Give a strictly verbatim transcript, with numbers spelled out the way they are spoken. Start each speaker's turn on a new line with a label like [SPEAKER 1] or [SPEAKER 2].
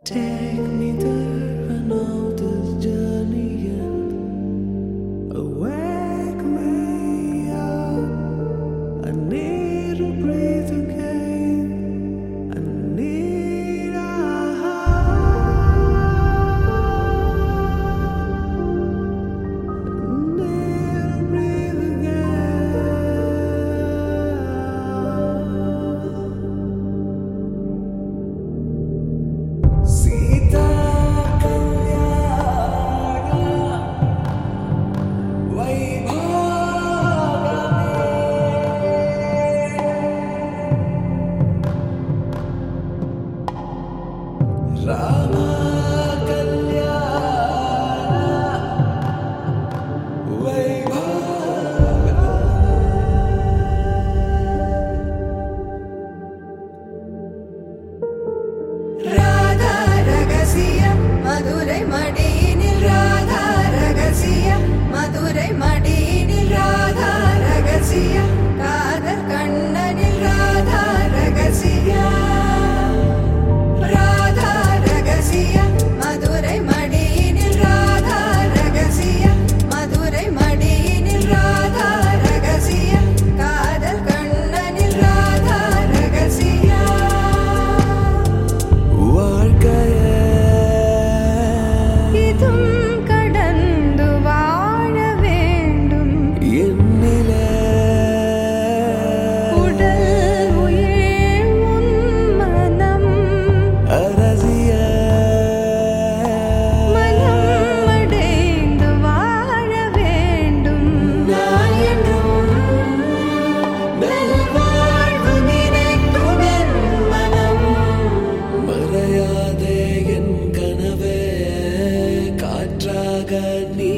[SPEAKER 1] Take me there, I know this journey ends. Awake me up, I need to breathe again. I need a I need to breathe again. Sita Rama Kalyana Vaibhava
[SPEAKER 2] Radha Ragasiya Madurai Madinil Radha Ragasiya Madurai Madinil Radha Ragasiya Kadal Kannanil Radha Ragasiya Radha Ragasiya Madurai Madinil Radha Ragasiya Madurai Madinil Radha Ragasiya Kadal Kannanil Radha Ragasiya
[SPEAKER 1] வாழ்க்கையே
[SPEAKER 2] இதும் கடந்து வாழ வேண்டும்
[SPEAKER 1] என்னிலே
[SPEAKER 2] உடல் உயிர் உன் மனம்
[SPEAKER 1] அரசிய
[SPEAKER 2] மனம் அடைந்து வாழ வேண்டும் நான் என்றும் நல்வாழ்வு நினைக்கும் என் மனம்
[SPEAKER 1] மறையாதே என் கனவே காற்றாக நீ